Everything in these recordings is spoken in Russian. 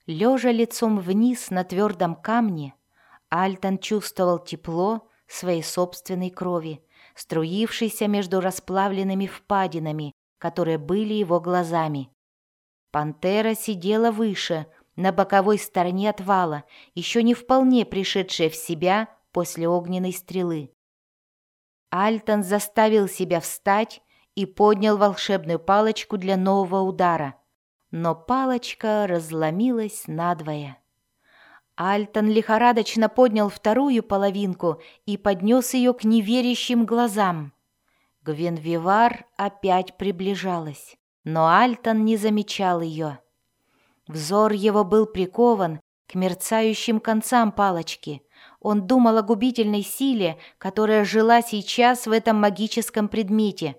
Лежа лицом вниз на твердом камне, Альтан чувствовал тепло своей собственной крови, струившейся между расплавленными впадинами, которые были его глазами. Пантера сидела выше, на боковой стороне отвала, еще не вполне пришедшая в себя после огненной стрелы. Альтан заставил себя встать и поднял волшебную палочку для нового удара, но палочка разломилась надвое. Альтан лихорадочно поднял вторую половинку и поднес ее к неверящим глазам. Гвенвивар опять приближалась, но Альтан не замечал ее. Взор его был прикован к мерцающим концам палочки. Он думал о губительной силе, которая жила сейчас в этом магическом предмете.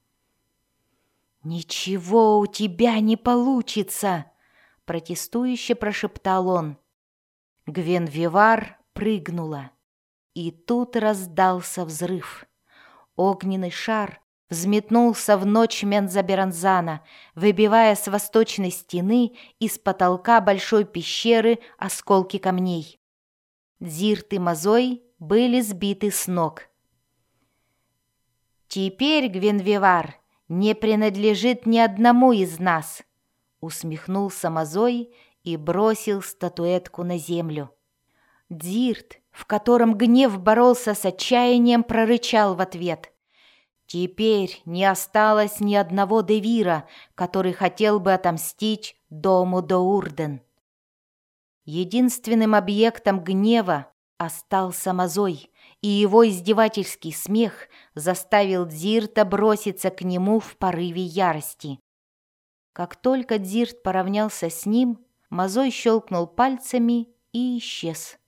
«Ничего у тебя не получится!» — протестующе прошептал он. Гвенвивар прыгнула, и тут раздался взрыв. Огненный шар взметнулся в ночь Мензаберанзана, выбивая с восточной стены и с потолка большой пещеры осколки камней. Дзирт и Мазой были сбиты с ног. «Теперь, Гвенвивар, не принадлежит ни одному из нас», — усмехнулся Мазой и бросил статуэтку на землю. Дзирт, в котором гнев боролся с отчаянием, прорычал в ответ: «Теперь не осталось ни одного Девира, который хотел бы отомстить дому Доурден». Единственным объектом гнева остался Мазой, и его издевательский смех заставил Дзирта броситься к нему в порыве ярости. Как только Дзирт поравнялся с ним, Мазой щелкнул пальцами и исчез.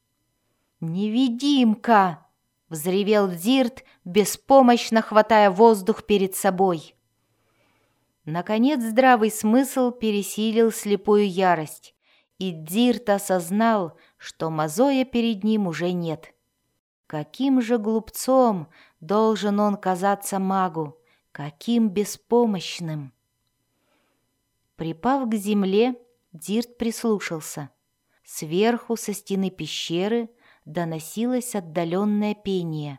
«Невидимка!» — взревел Дзирт, беспомощно хватая воздух перед собой. Наконец здравый смысл пересилил слепую ярость, и Дзирт осознал, что Мазоя перед ним уже нет. Каким же глупцом должен он казаться магу, каким беспомощным! Припав к земле, Дзирт прислушался. Сверху, со стены пещеры, доносилось отдаленное пение.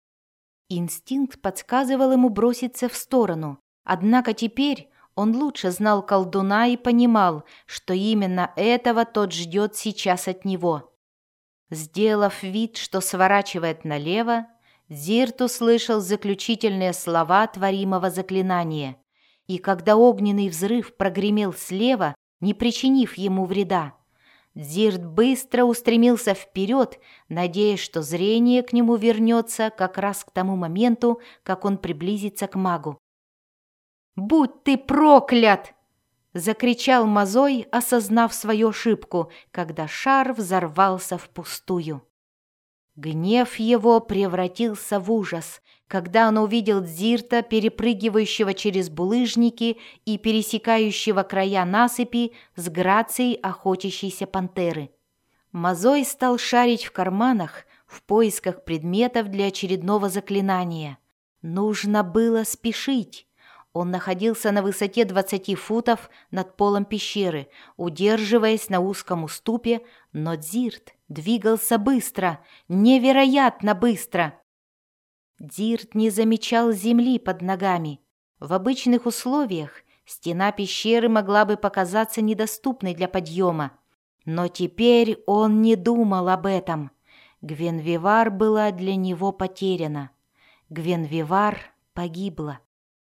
Инстинкт подсказывал ему броситься в сторону, однако теперь он лучше знал колдуна и понимал, что именно этого тот ждет сейчас от него. Сделав вид, что сворачивает налево, Дзирт услышал заключительные слова творимого заклинания, и когда огненный взрыв прогремел слева, не причинив ему вреда, Дзирт быстро устремился вперед, надеясь, что зрение к нему вернется как раз к тому моменту, как он приблизится к магу. «Будь ты проклят!» — закричал Мазой, осознав свою ошибку, когда шар взорвался впустую. Гнев его превратился в ужас, когда он увидел Дзирта, перепрыгивающего через булыжники и пересекающего края насыпи с грацией охотящейся пантеры. Мазой стал шарить в карманах в поисках предметов для очередного заклинания. Нужно было спешить. Он находился на высоте 20 футов над полом пещеры, удерживаясь на узком уступе, но Дзирт двигался быстро, невероятно быстро. Дзирт не замечал земли под ногами. В обычных условиях стена пещеры могла бы показаться недоступной для подъема, но теперь он не думал об этом. Гвенвивар была для него потеряна. Гвенвивар погибла.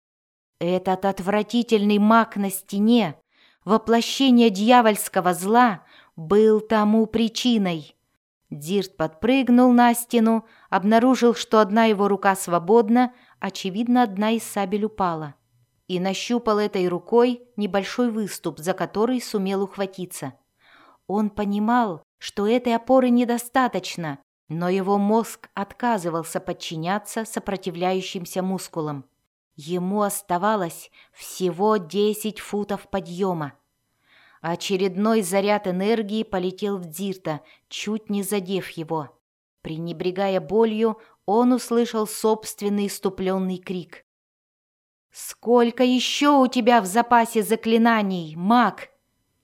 Этот отвратительный маг на стене, воплощение дьявольского зла, был тому причиной. Дзирт подпрыгнул на стену, обнаружил, что одна его рука свободна, очевидно, одна из сабель упала, и нащупал этой рукой небольшой выступ, за который сумел ухватиться. Он понимал, что этой опоры недостаточно, но его мозг отказывался подчиняться сопротивляющимся мускулам. Ему оставалось всего 10 футов подъема. Очередной заряд энергии полетел в Дзирта, чуть не задев его. Пренебрегая болью, он услышал собственный иступленный крик. «Сколько еще у тебя в запасе заклинаний, маг?»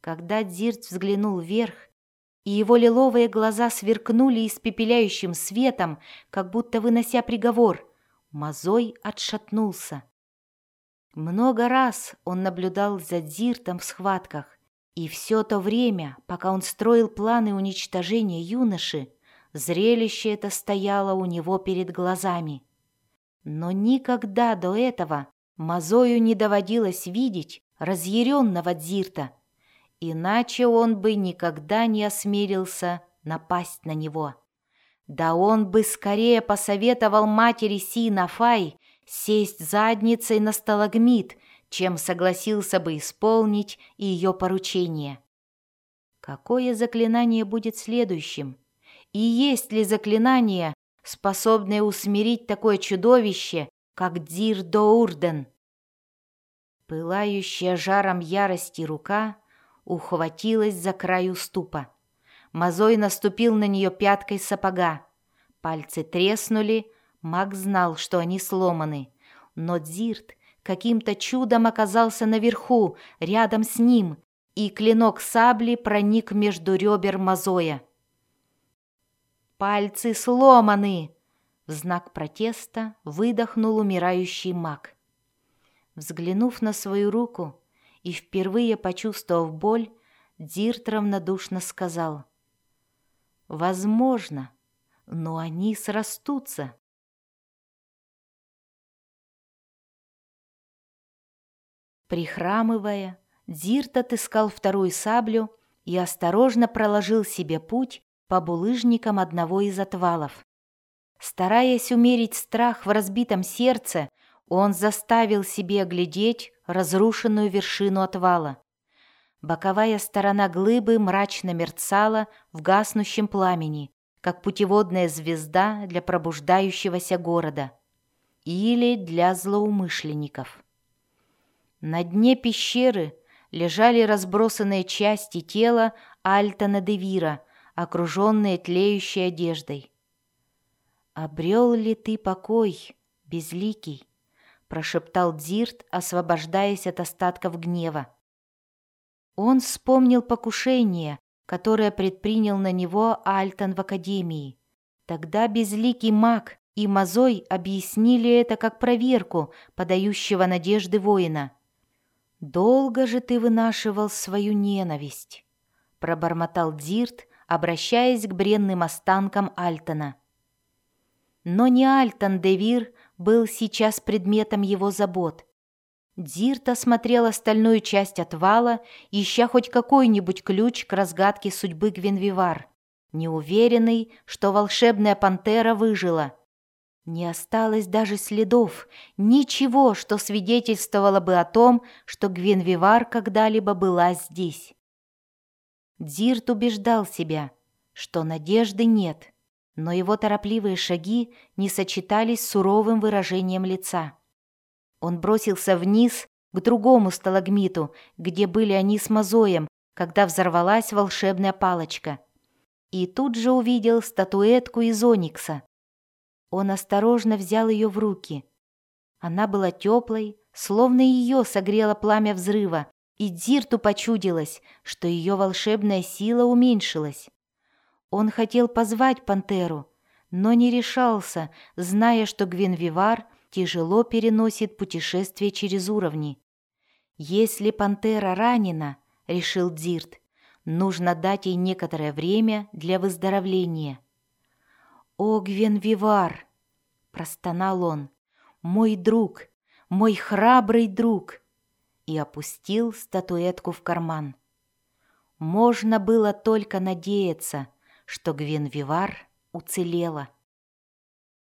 Когда Дзирт взглянул вверх, и его лиловые глаза сверкнули испепеляющим светом, как будто вынося приговор, Мазой отшатнулся. Много раз он наблюдал за Дзиртом в схватках, и все то время, пока он строил планы уничтожения юноши, зрелище это стояло у него перед глазами. Но никогда до этого Мазою не доводилось видеть разъяренного Дзирта, иначе он бы никогда не осмелился напасть на него. Да он бы скорее посоветовал матери Си-Нафай сесть задницей на сталагмит, чем согласился бы исполнить ее поручение. Какое заклинание будет следующим? И есть ли заклинание, способное усмирить такое чудовище, как Дзир-Доурден? Пылающая жаром ярости рука ухватилась за край уступа. Мазой наступил на нее пяткой сапога. Пальцы треснули, маг знал, что они сломаны, но Дзирт каким-то чудом оказался наверху, рядом с ним, и клинок сабли проник между ребер Мазоя. «Пальцы сломаны!» — в знак протеста выдохнул умирающий маг. Взглянув на свою руку и впервые почувствовав боль, Дзирт равнодушно сказал: «Возможно, но они срастутся». Прихрамывая, Дзирт отыскал вторую саблю и осторожно проложил себе путь по булыжникам одного из отвалов. Стараясь умерить страх в разбитом сердце, он заставил себе оглядеть разрушенную вершину отвала. Боковая сторона глыбы мрачно мерцала в гаснущем пламени, как путеводная звезда для пробуждающегося города или для злоумышленников. На дне пещеры лежали разбросанные части тела Альтана де Вира, окруженные тлеющей одеждой. «Обрел ли ты покой, безликий?» — прошептал Дзирт, освобождаясь от остатков гнева. Он вспомнил покушение, которое предпринял на него Альтан в Академии. Тогда безликий маг и Мазой объяснили это как проверку подающего надежды воина. «Долго же ты вынашивал свою ненависть», — пробормотал Дзирт, обращаясь к бренным останкам Альтана. Но не Альтан де Вир был сейчас предметом его забот. Дзирт осмотрел остальную часть отвала, ища хоть какой-нибудь ключ к разгадке судьбы Гвенвивар, неуверенный, что волшебная пантера выжила. Не осталось даже следов, ничего, что свидетельствовало бы о том, что Гвенвивар когда-либо была здесь. Дзирт убеждал себя, что надежды нет, но его торопливые шаги не сочетались с суровым выражением лица. Он бросился вниз к другому сталагмиту, где были они с Мазоем, когда взорвалась волшебная палочка. И тут же увидел статуэтку из оникса. Он осторожно взял ее в руки. Она была теплой, словно ее согрело пламя взрыва, и Дзирту почудилось, что ее волшебная сила уменьшилась. Он хотел позвать пантеру, но не решался, зная, что Гвенвивар тяжело переносит путешествие через уровни. «Если пантера ранена, — решил Дзирт, — нужно дать ей некоторое время для выздоровления». «О, Гвенвивар!» — простонал он. «Мой друг, мой храбрый друг!» И опустил статуэтку в карман. Можно было только надеяться, что Гвенвивар уцелела.